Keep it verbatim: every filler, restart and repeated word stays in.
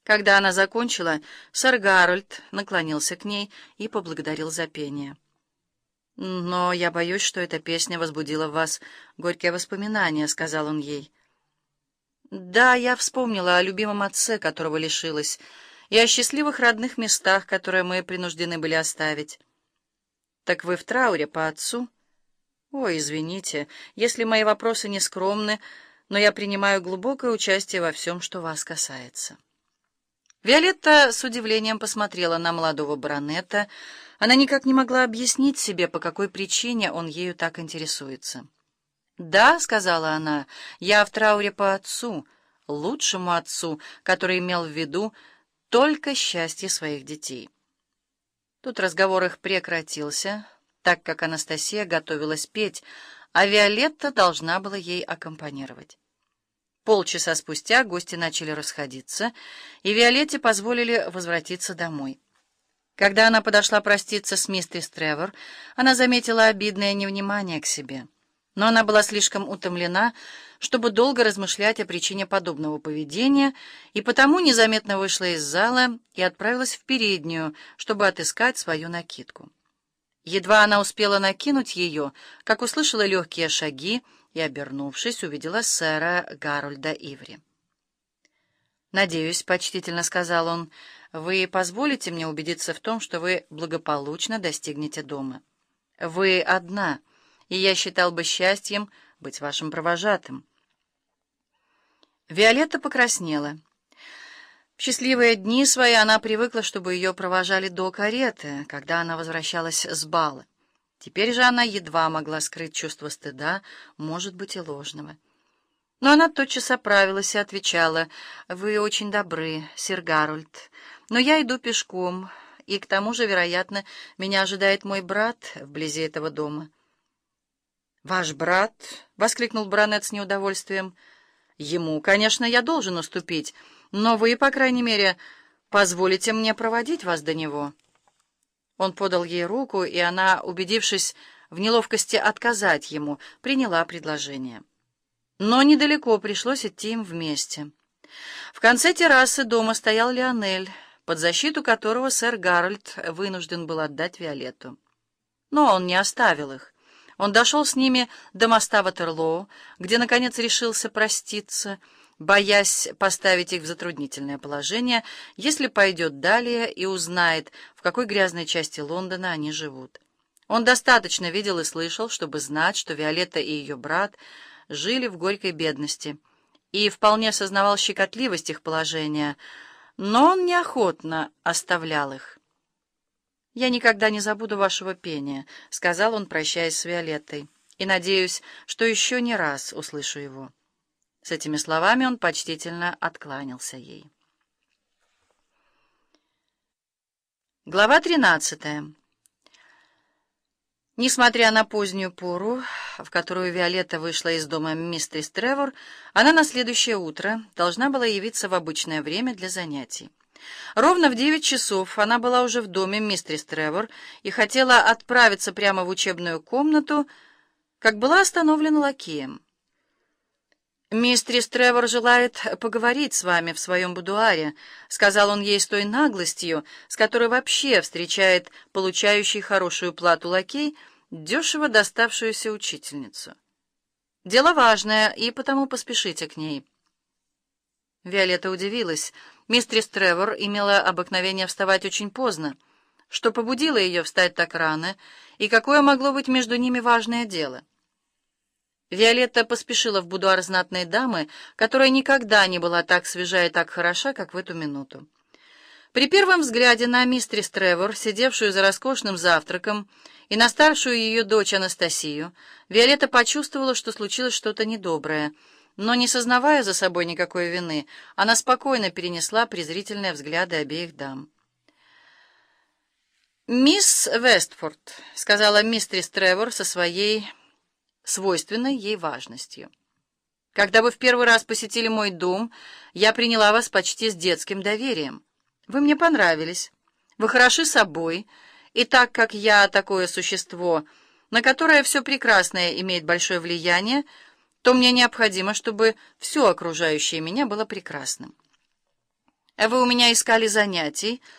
Когда она закончила, сэр Гарольд наклонился к ней и поблагодарил за пение. «Но я боюсь, что эта песня возбудила в вас горькие воспоминания», — сказал он ей. «Да, я вспомнила о любимом отце, которого лишилась, и о счастливых родных местах, которые мы принуждены были оставить». «Так вы в трауре по отцу?» «Ой, извините, если мои вопросы не скромны, но я принимаю глубокое участие во всем, что вас касается». Виолетта с удивлением посмотрела на молодого баронета. Она никак не могла объяснить себе, по какой причине он ею так интересуется. «Да», — сказала она, — «я в трауре по отцу, лучшему отцу, который имел в виду только счастье своих детей». Тут разговор их прекратился, так как Анастасия готовилась петь, а Виолетта должна была ей аккомпанировать. Полчаса спустя гости начали расходиться, и Виолетте позволили возвратиться домой. Когда она подошла проститься с миссис Тревор, она заметила обидное невнимание к себе. Но она была слишком утомлена, чтобы долго размышлять о причине подобного поведения, и потому незаметно вышла из зала и отправилась в переднюю, чтобы отыскать свою накидку. Едва она успела накинуть ее, как услышала легкие шаги, и, обернувшись, увидела сэра Гарольда Иври. «Надеюсь, — почтительно сказал он, — вы позволите мне убедиться в том, что вы благополучно достигнете дома. Вы одна, и я считал бы счастьем быть вашим провожатым». Виолетта покраснела. В счастливые дни свои она привыкла, чтобы ее провожали до кареты, когда она возвращалась с бала. Теперь же она едва могла скрыть чувство стыда, может быть, и ложного. Но она тотчас оправилась и отвечала: «Вы очень добры, сэр Гарольд, но я иду пешком, и к тому же, вероятно, меня ожидает мой брат вблизи этого дома». «Ваш брат?» — воскликнул баронет с неудовольствием. «Ему, конечно, я должен уступить, но вы, по крайней мере, позволите мне проводить вас до него». Он подал ей руку, и она, убедившись в неловкости отказать ему, приняла предложение. Но недалеко пришлось идти им вместе. В конце террасы дома стоял Лионель, под защиту которого сэр Гарольд вынужден был отдать Виолетту. Но он не оставил их. Он дошел с ними до моста Ватерлоо, где, наконец, решился проститься, боясь поставить их в затруднительное положение, если пойдет далее и узнает, в какой грязной части Лондона они живут. Он достаточно видел и слышал, чтобы знать, что Виолетта и ее брат жили в горькой бедности, и вполне сознавал щекотливость их положения, но он неохотно оставлял их. «Я никогда не забуду вашего пения», — сказал он, прощаясь с Виолеттой, «и надеюсь, что еще не раз услышу его». С этими словами он почтительно откланялся ей. Глава тринадцатая. Несмотря на позднюю пору, в которую Виолетта вышла из дома миссис Тревор, она на следующее утро должна была явиться в обычное время для занятий. Ровно в девять часов она была уже в доме миссис Тревор и хотела отправиться прямо в учебную комнату, как была остановлена лакеем. «Мистерис Тревор желает поговорить с вами в своем будуаре», — сказал он ей с той наглостью, с которой вообще встречает получающий хорошую плату лакей дешево доставшуюся учительницу. «Дело важное, и потому поспешите к ней». Виолетта удивилась. Мистерис Тревор имела обыкновение вставать очень поздно. Что побудило ее встать так рано, и какое могло быть между ними важное дело? Виолетта поспешила в будуар знатной дамы, которая никогда не была так свежа и так хороша, как в эту минуту. При первом взгляде на мистерис Тревор, сидевшую за роскошным завтраком, и на старшую ее дочь Анастасию, Виолетта почувствовала, что случилось что-то недоброе, но, не сознавая за собой никакой вины, она спокойно перенесла презрительные взгляды обеих дам. «Мисс Вестфорд», — сказала мистерис Тревор со своей свойственной ей важностью, «когда вы в первый раз посетили мой дом, я приняла вас почти с детским доверием. Вы мне понравились, вы хороши собой, и так как я такое существо, на которое все прекрасное имеет большое влияние, то мне необходимо, чтобы все окружающее меня было прекрасным. Вы у меня искали занятий,